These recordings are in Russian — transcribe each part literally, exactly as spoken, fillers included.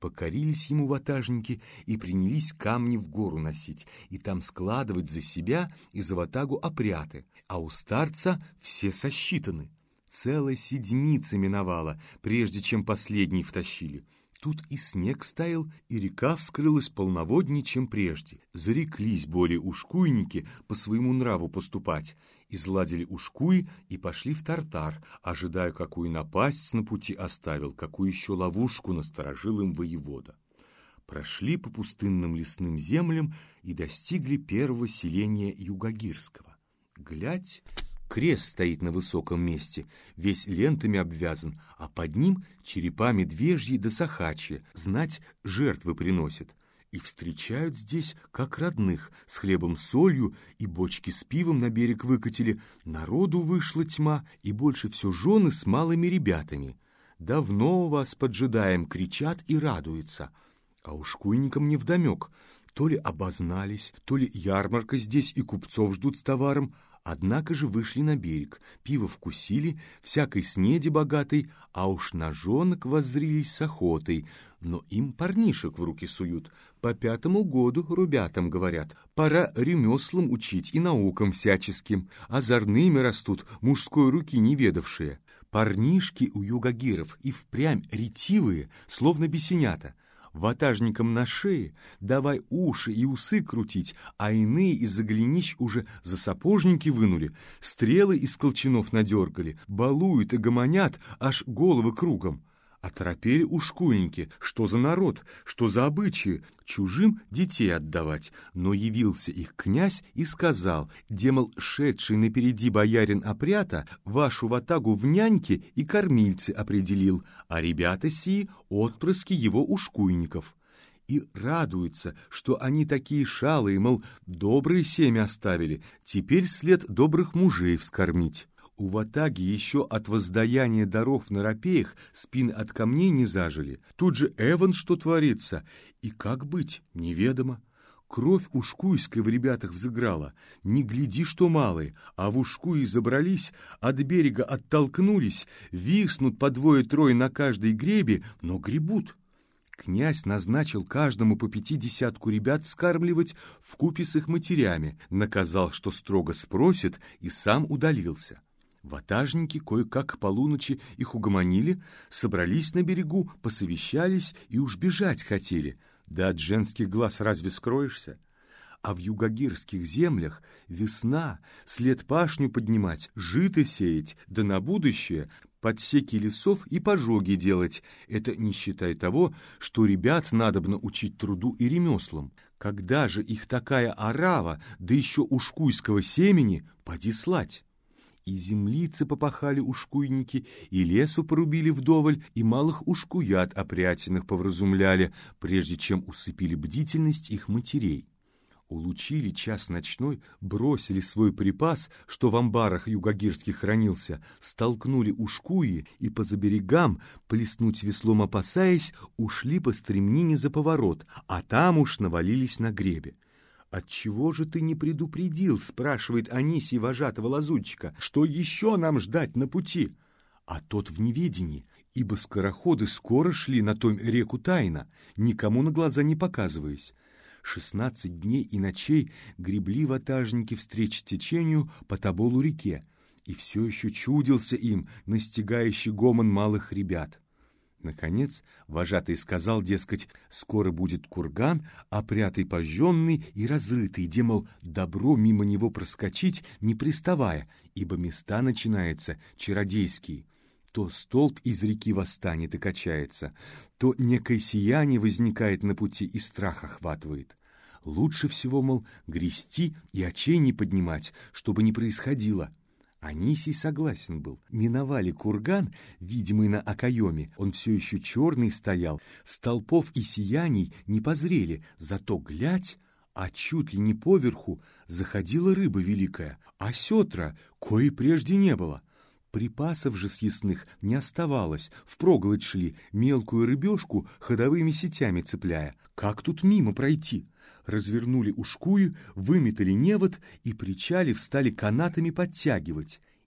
Покорились ему ватажники и принялись камни в гору носить, и там складывать за себя и за ватагу опряты, а у старца все сосчитаны. Целая седмица миновала, прежде чем последний втащили. Тут и снег стаял, и река вскрылась полноводнее, чем прежде. Зареклись более ушкуйники по своему нраву поступать, изладили ушкуи и пошли в Тартар, ожидая, какую напасть на пути оставил, какую еще ловушку насторожил им воевода. Прошли по пустынным лесным землям и достигли первого селения Югагирского. Глядь, крест стоит на высоком месте, весь лентами обвязан, а под ним черепа медвежьи да сахачьи, знать, жертвы приносят. И встречают здесь, как родных, с хлебом-солью, и бочки с пивом на берег выкатили. Народу вышла тьма, и больше все жены с малыми ребятами. «Давно вас поджидаем», кричат и радуются. А ушкуйникам невдомек, то ли обознались, то ли ярмарка здесь и купцов ждут с товаром. Однако же вышли на берег, пиво вкусили, всякой снеди богатой, а уж на жонок воззрились с охотой. Но им парнишек в руки суют, по пятому году ребятам говорят, пора ремеслам учить и наукам всяческим, озорными растут, мужской руки не ведавшие. Парнишки у югагиров и впрямь ретивые, словно бесенята. Ватажникам на шее давай уши и усы крутить, а иные из-за голенищ уже за сапожники вынули, стрелы из колчанов надергали, балуют и гомонят, аж головы кругом. Оторопели ушкуйники, что за народ, что за обычаи, чужим детей отдавать. Но явился их князь и сказал, демол, шедший напереди боярин опрята, вашу ватагу в няньки и кормильцы определил, а ребята сии — отпрыски его ушкуйников. И радуются, что они такие шалые, мол, добрые семя оставили, теперь след добрых мужей вскормить. У ватаги еще от воздаяния даров на рапеях спины от камней не зажили. Тут же эван что творится, и как быть, неведомо. Кровь ушкуйской в ребятах взыграла. Не гляди, что малые, а в ушкуи забрались, от берега оттолкнулись, виснут по двое-трое на каждой гребе, но гребут. Князь назначил каждому по пяти десятку ребят вскармливать вкупе с их матерями, наказал, что строго спросит, и сам удалился. Ватажники кое-как к полуночи их угомонили, собрались на берегу, посовещались и уж бежать хотели. Да от женских глаз разве скроешься? А в югагирских землях весна, след пашню поднимать, жито сеять, да на будущее подсеки лесов и пожоги делать. Это не считая того, что ребят надобно учить труду и ремеслам. Когда же их такая орава, да еще ушкуйского семени, поди слать? И землицы попахали ушкуйники, и лесу порубили вдоволь, и малых ушкуят опрятиных повразумляли, прежде чем усыпили бдительность их матерей. Улучили час ночной, бросили свой припас, что в амбарах югагирских хранился, столкнули ушкуи и по заберегам, плеснуть веслом опасаясь, ушли по стремнине за поворот, а там уж навалились на гребе. «Отчего же ты не предупредил, — спрашивает Анисий вожатого лазутчика, — что еще нам ждать на пути?» А тот в неведении, ибо скороходы скоро шли на том реку тайно, никому на глаза не показываясь. Шестнадцать дней и ночей гребли ватажники встреч течению по Тоболу реке, и все еще чудился им настигающий гомон малых ребят. Наконец вожатый сказал, дескать, скоро будет курган, опрятый пожженный и разрытый, где, мол, добро мимо него проскочить, не приставая, ибо места начинаются чародейские. То столб из реки восстанет и качается, то некое сияние возникает на пути и страх охватывает. Лучше всего, мол, грести и очей не поднимать, чтобы не происходило. Анисий согласен был. Миновали курган, видимый на окоеме, он все еще черный стоял, столпов и сияний не позрели, зато глядь, а чуть ли не поверху заходила рыба великая, а сетра, коей прежде не было. Припасов же съестных не оставалось, впроголодь шли, мелкую рыбешку ходовыми сетями цепляя. Как тут мимо пройти? Развернули ушкую, выметали невод и причалив стали канатами подтягивать.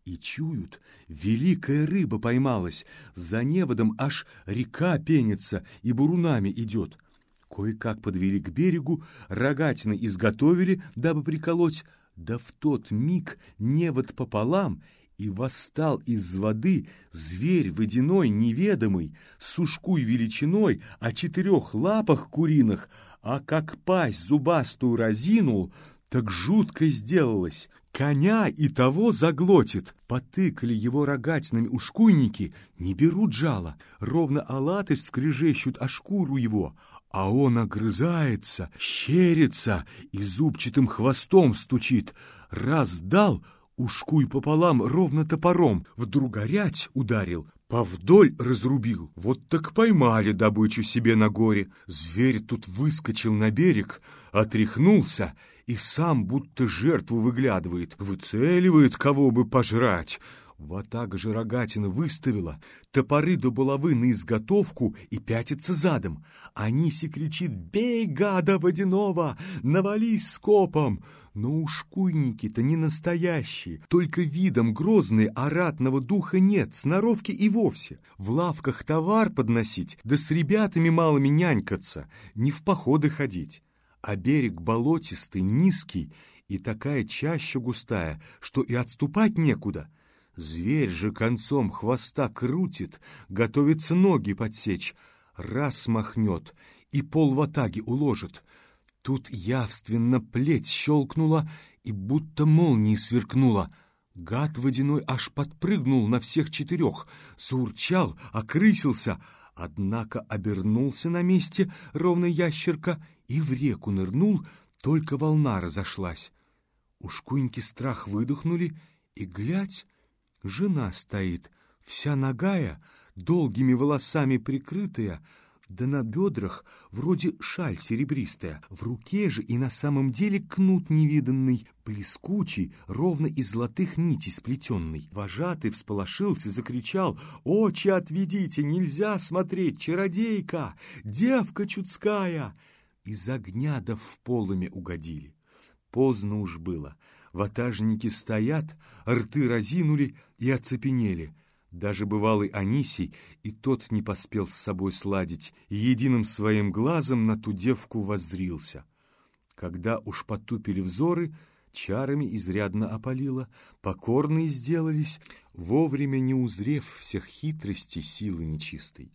И чуют, великая рыба поймалась, за неводом аж река пенится и бурунами идет. Кое-как подвели к берегу, рогатины изготовили, дабы приколоть, да в тот миг невод пополам, и восстал из воды зверь водяной неведомый, с ушкуй величиной, о четырех лапах куриных, а как пасть зубастую разинул, так жутко сделалось. Коня и того заглотит. Потыкали его рогатинами ушкуйники, не берут жало, ровно о латысь скрежещут о шкуру его, а он огрызается, щерится и зубчатым хвостом стучит. Раз дал, ушкуй пополам ровно топором, вдруг горять ударил, повдоль разрубил. Вот так поймали добычу себе на горе. Зверь тут выскочил на берег, отряхнулся и сам будто жертву выглядывает, выцеливает, кого бы пожрать. Ватага же рогатина выставила, топоры до булавы на изготовку и пятится задом. Аниси кричит: «Бей, гада водяного! Навались скопом!» Но ушкуйники-то не настоящие, только видом грозные, а ратного духа нет, сноровки и вовсе. В лавках товар подносить, да с ребятами малыми нянькаться, не в походы ходить. А берег болотистый, низкий, и такая чаща густая, что и отступать некуда. Зверь же концом хвоста крутит, готовится ноги подсечь, раз махнет и пол ватаги уложит. Тут явственно плеть щелкнула и будто молнией сверкнула. Гад водяной аж подпрыгнул на всех четырех, заурчал, окрысился, однако обернулся на месте, ровно ящерка, и в реку нырнул, только волна разошлась. Ушкуйники страх выдохнули, и, глядь, жена стоит, вся нагая, долгими волосами прикрытая, да на бедрах вроде шаль серебристая, в руке же и на самом деле кнут невиданный, блескучий, ровно из золотых нитей сплетенный. Вожатый всполошился, закричал: «Очи отведите, нельзя смотреть, чародейка, девка чудская!» Из огня да в полыми угодили. Поздно уж было. Ватажники стоят, рты разинули и оцепенели. Даже бывалый Анисий и тот не поспел с собой сладить, и единым своим глазом на ту девку воззрился. Когда уж потупили взоры, чарами изрядно опалило, покорные сделались, вовремя не узрев всех хитростей силы нечистой.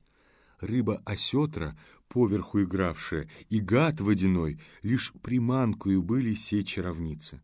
Рыба-осетра, поверху игравшая, и гад водяной лишь приманкою были сей чаровницы.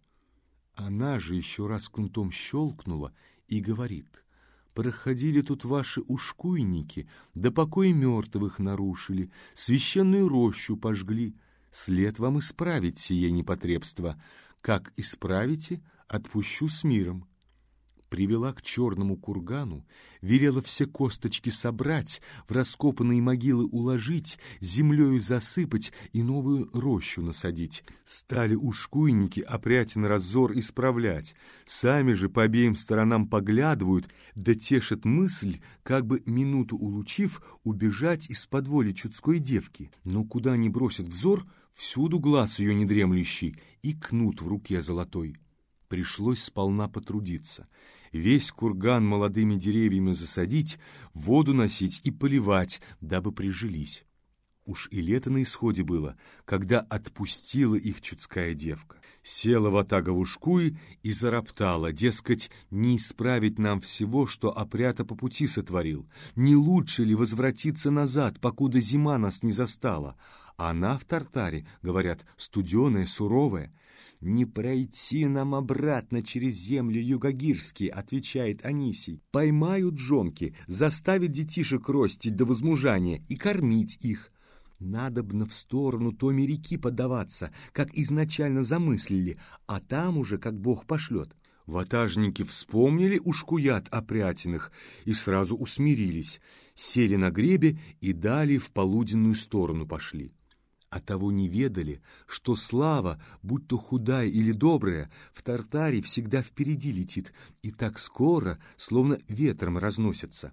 Она же еще раз кнутом щелкнула и говорит: «Проходили тут ваши ушкуйники, да покой мертвых нарушили, священную рощу пожгли. След вам исправить сие непотребство. Как исправите, отпущу с миром». Привела к черному кургану, велела все косточки собрать, в раскопанные могилы уложить, землею засыпать и новую рощу насадить. Стали ушкуйники опрятен разор исправлять, сами же по обеим сторонам поглядывают, да тешит мысль, как бы минуту улучив, убежать из-под воли чудской девки. Но куда ни бросят взор, всюду глаз ее недремлющий и кнут в руке золотой. Пришлось сполна потрудиться. Весь курган молодыми деревьями засадить, воду носить и поливать, дабы прижились. Уж и лето на исходе было, когда отпустила их чудская девка. Села ватага в ушкуи и зароптала, дескать, не исправить нам всего, что опрята по пути сотворил. Не лучше ли возвратиться назад, покуда зима нас не застала? Она в Тартаре, говорят, студеная, суровая. «Не пройти нам обратно через земли югогирские», — отвечает Анисий. «Поймают жонки, заставят детишек ростить до возмужания и кормить их. Надобно в сторону томи реки подаваться, как изначально замыслили, а там уже как Бог пошлет». Ватажники вспомнили ушкуят опрятиных и сразу усмирились, сели на гребе и далее в полуденную сторону пошли. А того не ведали, что слава, будь то худая или добрая, в Тартаре всегда впереди летит и так скоро, словно ветром разносится.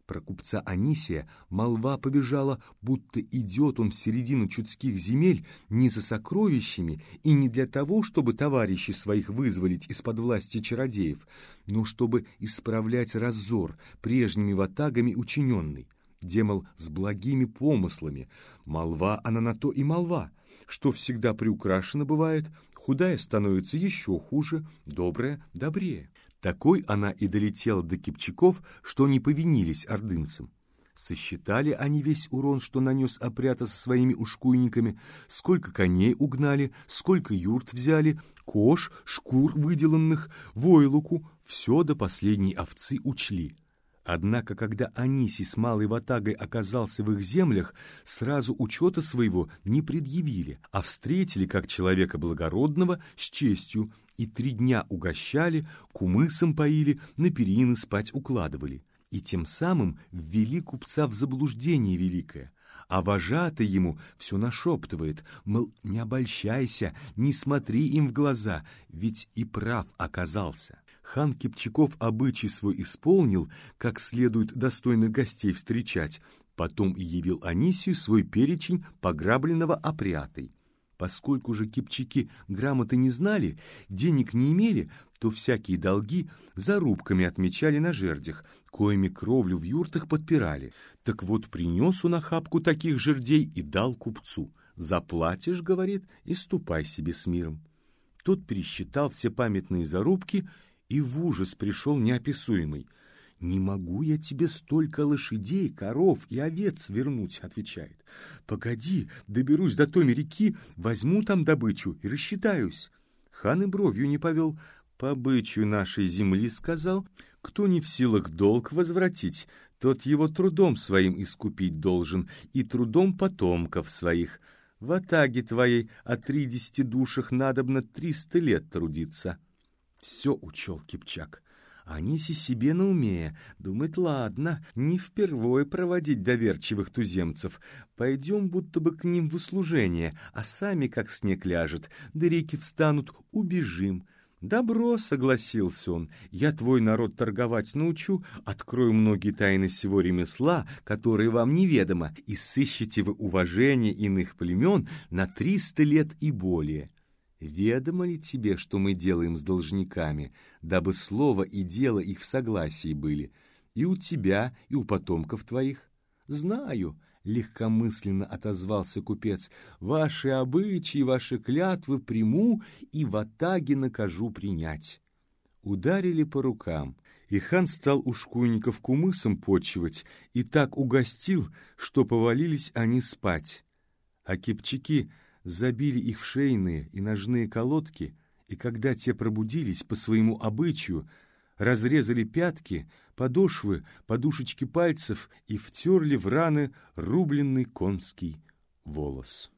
Про купца Анисия молва побежала, будто идет он в середину чудских земель не за сокровищами и не для того, чтобы товарищей своих вызволить из-под власти чародеев, но чтобы исправлять разор прежними ватагами учиненный, демол с благими помыслами. Молва она на то и молва, что всегда приукрашена бывает, худая становится еще хуже, добрая добрее. Такой она и долетела до кипчаков, что не повинились ордынцам. Сосчитали они весь урон, что нанес опрята со своими ушкуйниками, сколько коней угнали, сколько юрт взяли, кож, шкур выделанных, войлоку, все до последней овцы учли. Однако, когда Анисий с малой ватагой оказался в их землях, сразу учета своего не предъявили, а встретили как человека благородного с честью, и три дня угощали, кумысом поили, на перины спать укладывали, и тем самым ввели купца в заблуждение великое. А вожатый ему все нашептывает, мол, не обольщайся, не смотри им в глаза, ведь и прав оказался. Хан Кипчаков обычай свой исполнил, как следует достойных гостей встречать, потом и явил Анисию свой перечень пограбленного опрятой. Поскольку же кипчаки грамоты не знали, денег не имели, то всякие долги зарубками отмечали на жердях, коими кровлю в юртах подпирали. Так вот принес он охапку таких жердей и дал купцу. «Заплатишь, — говорит, — и ступай себе с миром». Тот пересчитал все памятные зарубки и в ужас пришел неописуемый. «Не могу я тебе столько лошадей, коров и овец вернуть», — отвечает. «Погоди, доберусь до той реки, возьму там добычу и рассчитаюсь». Хан и бровью не повел. «По обычаю нашей земли, — сказал, — кто не в силах долг возвратить, тот его трудом своим искупить должен и трудом потомков своих. В ватаге твоей о тридесяти душах надобно триста лет трудиться». Все учел Кипчак. Анисий себе на уме, думает, ладно, не впервой проводить доверчивых туземцев. Пойдем будто бы к ним в услужение, а сами, как снег ляжет, да реки встанут, убежим. «Добро, — согласился он, — я твой народ торговать научу, открою многие тайны сего ремесла, которые вам неведомо, и сыщете вы уважение иных племен на триста лет и более». Ведомо ли тебе, что мы делаем с должниками, дабы слово и дело их в согласии были, и у тебя, и у потомков твоих? Знаю, — легкомысленно отозвался купец, — ваши обычаи, ваши клятвы приму и ватаге накажу принять. Ударили по рукам, и хан стал ушкуйников кумысом почивать и так угостил, что повалились они спать. А кипчаки забили их в шейные и ножные колодки, и когда те пробудились по своему обычаю, разрезали пятки, подошвы, подушечки пальцев и втерли в раны рубленный конский волос.